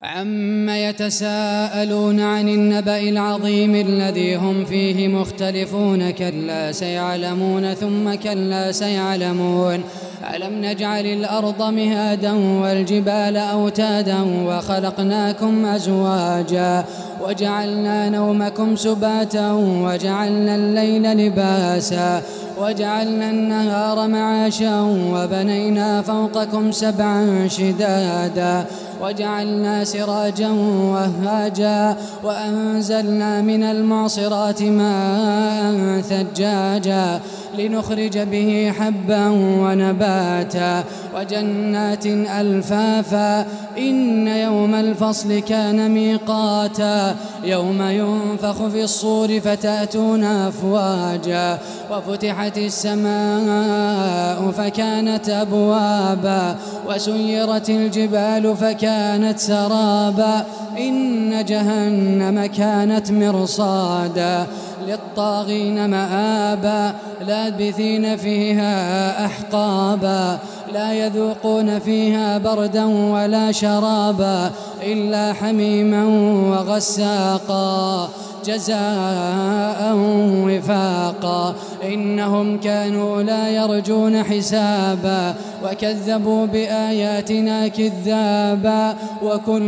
عم يتساءلون عن النبأ العظيم الذي هم فيه مختلفون كلا سيعلمون ثم كلا سيعلمون ألم نجعل الأرض مهادا والجبال أوتادا وخلقناكم أزواجا وجعلنا نومكم سباتا وجعلنا الليل لباسا وجعلنا النهار معاشا وبنينا فوقكم سبعا شدادا وجعلنا سراجا وهاجا وأنزلنا من المعصرات ماء ثجاجا لنخرج به حبا ونباتا وجنات ألفافا إن يوم الفصل كان ميقاتا يوم ينفخ في الصور فتأتون أفواجا وفتحت السماء فكانت أبوابا وسيرت الجبال فكانت سرابا إن جهنم كانت مرصادا للطاغين مآبا لابثين فيها أحقابا لا يذوقون فيها بردا ولا شرابا إلا حميما وغساقا جزاء وفاقا إنهم كانوا لا يرجون حسابا وكذبوا بآياتنا كذابا وكل